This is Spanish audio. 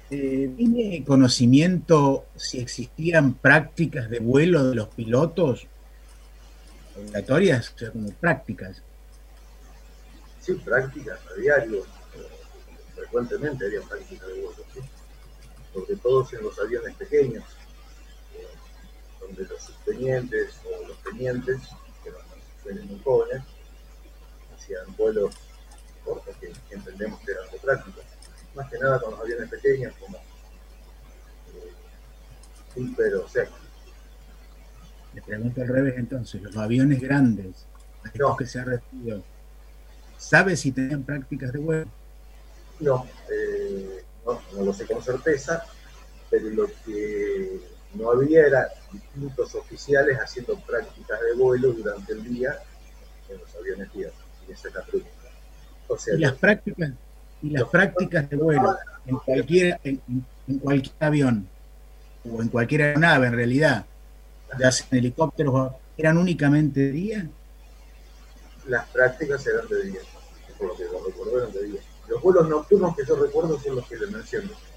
¿Tiene conocimiento si existían prácticas de vuelo de los pilotos obligatorias, o sea, como prácticas? Sí, prácticas a diario, frecuentemente había prácticas de vuelo, ¿sí? Sobre todo en los aviones pequeños, eh, donde los subtenientes o los tenientes, que eran muy jóvenes, hacían vuelos cortos que entendemos que eran de práctica. Más que nada con los aviones pequeños como Piper o Sec. Le pregunto al revés entonces, los aviones grandes, a estos No, que se ha referido, ¿sabe si tenían prácticas de vuelo? no lo sé con certeza, pero lo que no había era distintos oficiales haciendo prácticas de vuelo durante el día en los aviones tierra. Y esa es la pregunta. O sea, Y las prácticas, y las los prácticas de vuelo en cualquier avión o en cualquier aeronave en realidad, ya sea en helicópteros, eran únicamente de día. las prácticas eran de día, por lo que lo recuerdo eran de día. Los vuelos nocturnos que yo recuerdo son los que le menciono,